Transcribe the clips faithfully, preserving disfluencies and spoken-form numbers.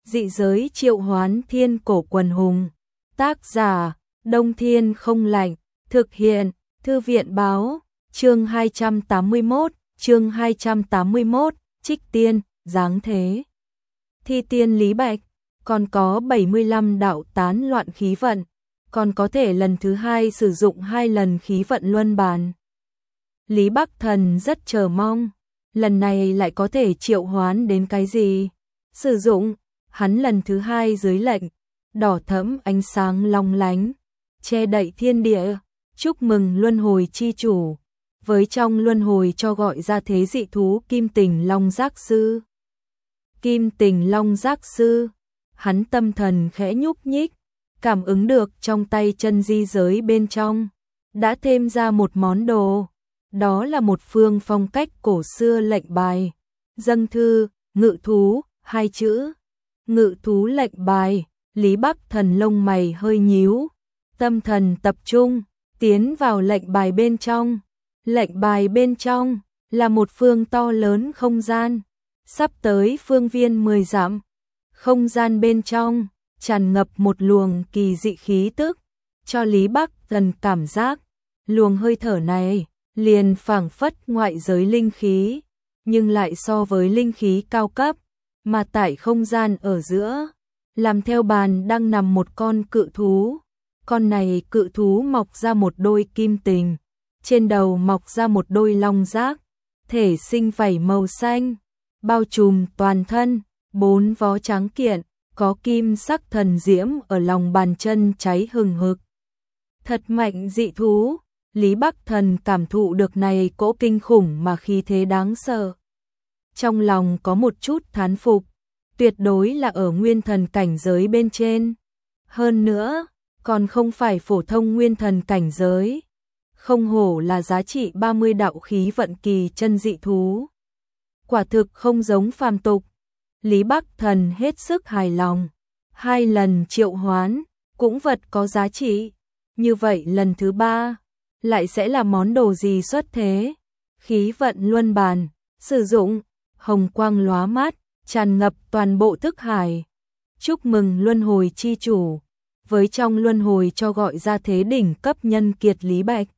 Dị giới triệu hoán thiên cổ quần hùng. Tác giả, Đông Thiên Không Lạnh. Thực hiện, Thư viện Báo. Chương hai trăm tám mươi mốt, chương hai trăm tám mươi mốt, Trích Tiên, Giáng Thế. Thi tiên Lý Bạch, còn có bảy mươi lăm đạo tán loạn khí vận, còn có thể lần thứ hai sử dụng hai lần khí vận luân bàn. Lý Bắc Thần rất chờ mong, lần này lại có thể triệu hoán đến cái gì? Sử dụng, hắn lần thứ hai dưới lệnh, đỏ thẫm ánh sáng long lánh, che đậy thiên địa, chúc mừng luân hồi chi chủ. Với trong luân hồi cho gọi ra thế dị thú Kim Tình Long Giác Sư. Kim Tình Long Giác Sư, hắn tâm thần khẽ nhúc nhích, cảm ứng được trong tay chân di giới bên trong, đã thêm ra một món đồ. Đó là một phương phong cách cổ xưa lệnh bài. Dâng thư, ngự thú, hai chữ. Ngự thú lệnh bài, Lý Bắc Thần lông mày hơi nhíu, tâm thần tập trung, tiến vào lệnh bài bên trong. Lệnh bài bên trong là một phương to lớn không gian, sắp tới phương viên mười dặm. Không gian bên trong tràn ngập một luồng kỳ dị khí tức, cho Lý Bắc Thần cảm giác, luồng hơi thở này liền phảng phất ngoại giới linh khí, nhưng lại so với linh khí cao cấp, mà tại không gian ở giữa, làm theo bàn đang nằm một con cự thú. Con này cự thú mọc ra một đôi kim tình, trên đầu mọc ra một đôi long giác, thể sinh vảy màu xanh, bao trùm toàn thân, bốn vó trắng kiện, có kim sắc thần diễm ở lòng bàn chân cháy hừng hực. Thật mạnh dị thú, Lý Bắc Thần cảm thụ được này cỗ kinh khủng mà khí thế đáng sợ. Trong lòng có một chút thán phục, tuyệt đối là ở nguyên thần cảnh giới bên trên. Hơn nữa, còn không phải phổ thông nguyên thần cảnh giới. Không hổ là giá trị ba mươi đạo khí vận kỳ chân dị thú. Quả thực không giống phàm tục. Lý Bắc Thần hết sức hài lòng. Hai lần triệu hoán, cũng vật có giá trị. Như vậy lần thứ ba, lại sẽ là món đồ gì xuất thế? Khí vận luân bàn, sử dụng, hồng quang lóa mắt, tràn ngập toàn bộ thức hải. Chúc mừng luân hồi chi chủ. Với trong luân hồi cho gọi ra thế đỉnh cấp nhân kiệt Lý Bạch.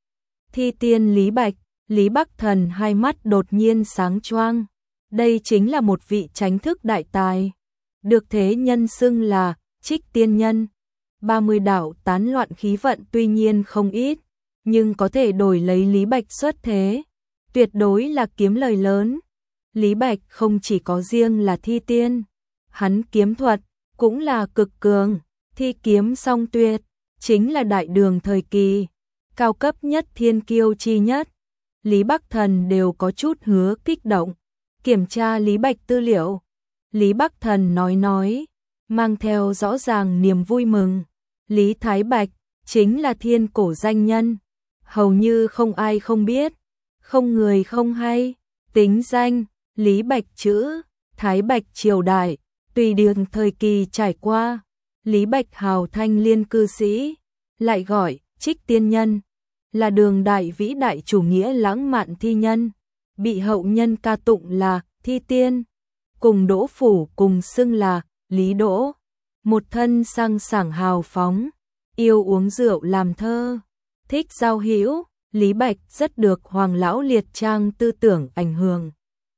Thi tiên Lý Bạch, Lý Bắc Thần hai mắt đột nhiên sáng choang. Đây chính là một vị chánh thức đại tài. Được thế nhân xưng là Trích Tiên Nhân. ba mươi đạo tán loạn khí vận tuy nhiên không ít, nhưng có thể đổi lấy Lý Bạch xuất thế. Tuyệt đối là kiếm lời lớn. Lý Bạch không chỉ có riêng là thi tiên, hắn kiếm thuật cũng là cực cường. Thi kiếm song tuyệt, chính là đại đường thời kỳ, cao cấp nhất thiên kiêu chi nhất. Lý Bắc Thần đều có chút hứa kích động, kiểm tra Lý Bạch tư liệu. Lý Bắc Thần nói nói, mang theo rõ ràng niềm vui mừng. Lý Thái Bạch, chính là thiên cổ danh nhân, hầu như không ai không biết, không người không hay. Tính danh, Lý Bạch chữ, Thái Bạch triều đại, tùy đường thời kỳ trải qua. Lý Bạch hào thanh liên cư sĩ, lại gọi Trích Tiên Nhân, là đường đại vĩ đại chủ nghĩa lãng mạn thi nhân, bị hậu nhân ca tụng là thi tiên, cùng Đỗ Phủ cùng xưng là Lý Đỗ. Một thân sang sảng hào phóng, yêu uống rượu làm thơ, thích giao hữu. Lý Bạch rất được Hoàng lão liệt trang tư tưởng ảnh hưởng.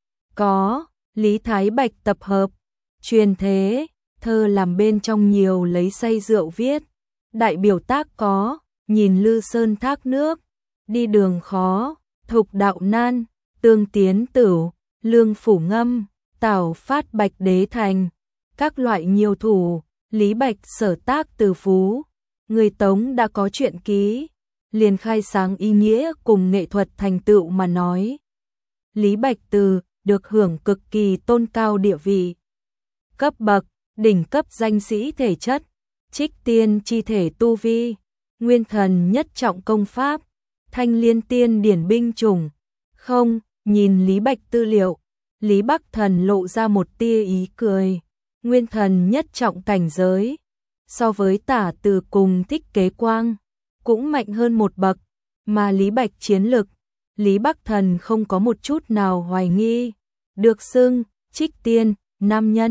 Có Lý Thái Bạch tập hợp, truyền thế, thơ làm bên trong nhiều lấy say rượu viết. Đại biểu tác có, nhìn Lư Sơn thác nước, đi đường khó, thục đạo nan, tương tiến tửu, lương phủ ngâm, tảo phát bạch đế thành. Các loại nhiều thủ, Lý Bạch sở tác từ phú. Người Tống đã có truyện ký, liền khai sáng ý nghĩa cùng nghệ thuật thành tựu mà nói. Lý Bạch từ được hưởng cực kỳ tôn cao địa vị. Cấp bậc, đỉnh cấp danh sĩ thể chất, trích tiên chi thể tu vi, nguyên thần nhất trọng công pháp, thanh liên tiên điển binh chủng. Không, nhìn Lý Bạch tư liệu, Lý Bắc Thần lộ ra một tia ý cười. Nguyên thần nhất trọng cảnh giới, so với Tả Từ cùng Thích Kế Quang, cũng mạnh hơn một bậc, mà Lý Bạch chiến lực, Lý Bắc Thần không có một chút nào hoài nghi. Được xưng Trích Tiên, nam nhân,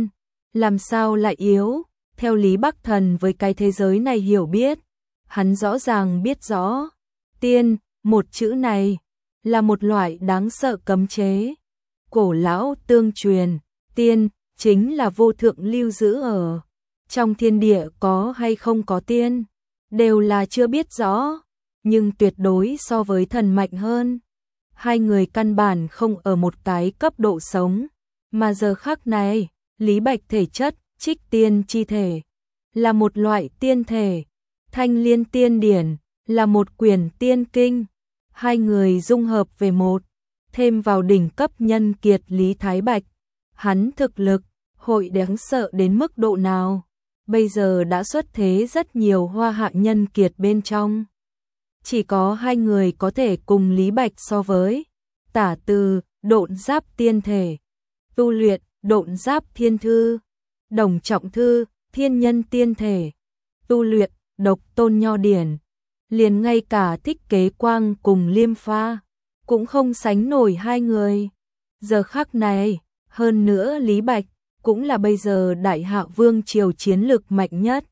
làm sao lại yếu, theo Lý Bắc Thần với cái thế giới này hiểu biết, hắn rõ ràng biết rõ, tiên, một chữ này, là một loại đáng sợ cấm chế. Cổ lão tương truyền, tiên, chính là vô thượng lưu giữ ở. Trong thiên địa có hay không có tiên, đều là chưa biết rõ, nhưng tuyệt đối so với thần mạnh hơn. Hai người căn bản không ở một cái cấp độ sống, mà giờ khắc này, Lý Bạch thể chất, trích tiên chi thể, là một loại tiên thể, thanh liên tiên điển, là một quyển tiên kinh. Hai người dung hợp về một, thêm vào đỉnh cấp nhân kiệt Lý Thái Bạch. Hắn thực lực, hội đáng sợ đến mức độ nào, bây giờ đã xuất thế rất nhiều hoa hạ nhân kiệt bên trong. Chỉ có hai người có thể cùng Lý Bạch so với. Tả từ, độn giáp tiên thể, tu luyện, độn giáp thiên thư, đồng trọng thư, thiên nhân tiên thể, tu luyện, độc tôn nho điển. Liền ngay cả Thích Kế Quang cùng Liêm Pha, cũng không sánh nổi hai người. Giờ khắc này, hơn nữa Lý Bạch, cũng là bây giờ đại hạ vương triều chiến lực mạnh nhất.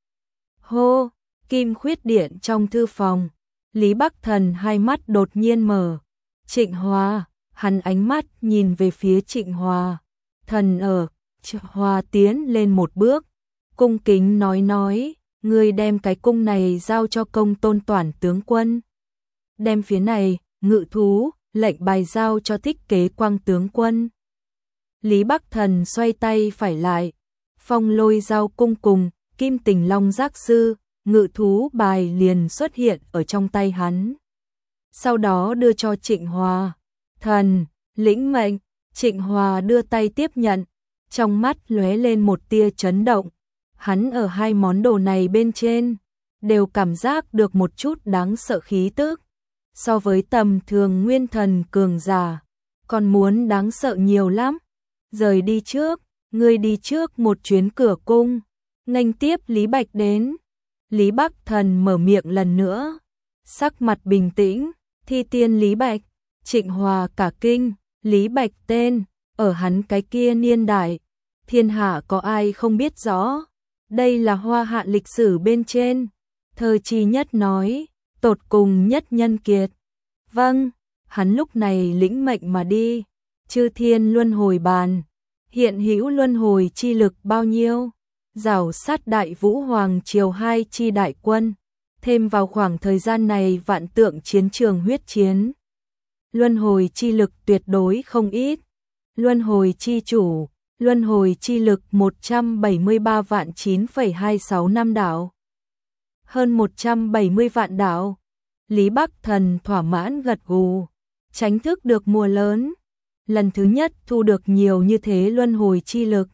Hô, kim khuyết điện trong thư phòng, Lý Bắc Thần hai mắt đột nhiên mở. Trịnh Hòa, hắn ánh mắt nhìn về phía Trịnh Hòa. Thần ở, Trịnh Hòa tiến lên một bước, cung kính nói nói, ngươi đem cái cung này giao cho Công Tôn Toản tướng quân. Đem phía này, ngự thú, lệnh bài giao cho Thích Kế Quang tướng quân. Lý Bắc Thần xoay tay phải lại, phong lôi giao cung cùng, kim tình long giác sư, ngự thú bài liền xuất hiện ở trong tay hắn. Sau đó đưa cho Trịnh Hòa. Thần, lĩnh mệnh. Trịnh Hòa đưa tay tiếp nhận, trong mắt lóe lên một tia chấn động. Hắn ở hai món đồ này bên trên, đều cảm giác được một chút đáng sợ khí tức. So với tầm thường nguyên thần cường giả, còn muốn đáng sợ nhiều lắm. Rời đi trước, ngươi đi trước một chuyến cửa cung, nghênh tiếp Lý Bạch đến. Lý Bắc Thần mở miệng lần nữa, sắc mặt bình tĩnh, thi tiên Lý Bạch. Trịnh Hòa cả kinh, Lý Bạch tên, ở hắn cái kia niên đại, thiên hạ có ai không biết rõ. Đây là hoa hạ lịch sử bên trên, thơ chi nhất nói, tột cùng nhất nhân kiệt. Vâng, hắn lúc này lĩnh mệnh mà đi. Chư thiên luân hồi bàn, hiện hữu luân hồi chi lực bao nhiêu? Giảo sát đại vũ hoàng triều hai chi đại quân, thêm vào khoảng thời gian này vạn tượng chiến trường huyết chiến. Luân hồi chi lực tuyệt đối không ít. Luân hồi chi chủ, luân hồi chi lực một trăm bảy mươi ba vạn chín phẩy hai sáu năm đạo. Hơn một trăm bảy mươi vạn đạo. Lý Bắc Thần thỏa mãn gật gù, tránh thức được mùa lớn. Lần thứ nhất thu được nhiều như thế luân hồi chi lực.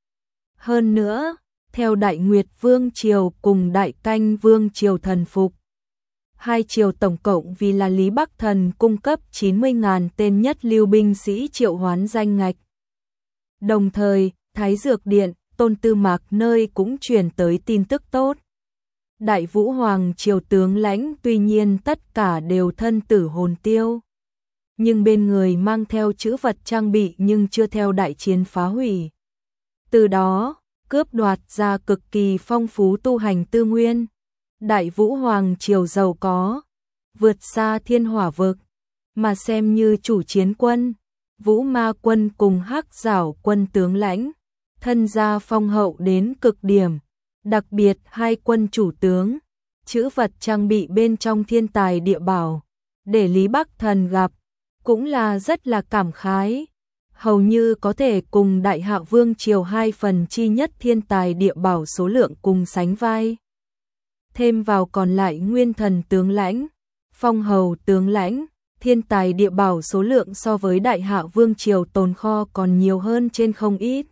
Hơn nữa, theo Đại Nguyệt Vương Triều cùng Đại Canh Vương Triều thần phục, hai triều tổng cộng vì là Lý Bắc Thần cung cấp chín mươi nghìn tên nhất lưu binh sĩ triệu hoán danh ngạch. Đồng thời, Thái Dược Điện, Tôn Tư Mạc nơi cũng truyền tới tin tức tốt. Đại Vũ Hoàng triều tướng lãnh tuy nhiên tất cả đều thân tử hồn tiêu, nhưng bên người mang theo chữ vật trang bị nhưng chưa theo đại chiến phá hủy. Từ đó, cướp đoạt ra cực kỳ phong phú tu hành tư nguyên. Đại Vũ Hoàng triều giàu có, vượt xa thiên hỏa vực, mà xem như chủ chiến quân, Vũ Ma quân cùng Hắc Giảo quân tướng lãnh, thân gia phong hậu đến cực điểm, đặc biệt hai quân chủ tướng, chữ vật trang bị bên trong thiên tài địa bảo, để Lý Bắc Thần gặp, cũng là rất là cảm khái, hầu như có thể cùng Đại Hạ Vương triều hai phần chi nhất thiên tài địa bảo số lượng cùng sánh vai. Thêm vào còn lại nguyên thần tướng lãnh, phong hầu tướng lãnh, thiên tài địa bảo số lượng so với Đại Hạ Vương triều tồn kho còn nhiều hơn trên không ít.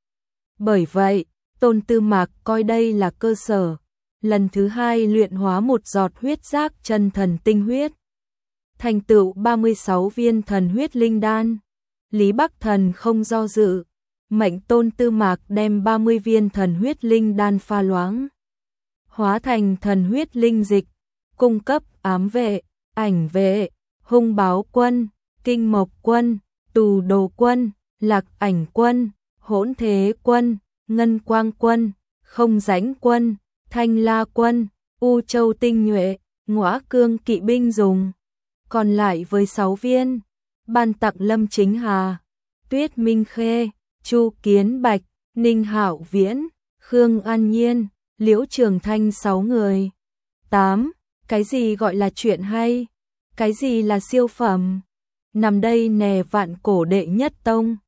Bởi vậy, Tôn Tư Mạc coi đây là cơ sở, lần thứ hai luyện hóa một giọt huyết giác chân thần tinh huyết, thành tựu ba mươi sáu viên thần huyết linh đan. Lý Bắc Thần không do dự, mệnh Tôn Tư Mạc đem ba mươi viên thần huyết linh đan pha loãng, hóa thành thần huyết linh dịch, cung cấp ám vệ, ảnh vệ, hung báo quân, kinh mộc quân, tù đồ quân, lạc ảnh quân, hỗn thế quân, Ngân Quang Quân, Không Dánh Quân, Thanh La Quân, U Châu Tinh Nhuệ, Ngõa Cương kỵ binh dùng. Còn lại với sáu viên, ban tặng Lâm Chính Hà, Tuyết Minh Khê, Chu Kiến Bạch, Ninh Hạo Viễn, Khương An Nhiên, Liễu Trường Thanh sáu người. tám. Cái gì gọi là chuyện hay? Cái gì là siêu phẩm? Nằm đây nè vạn cổ đệ nhất tông.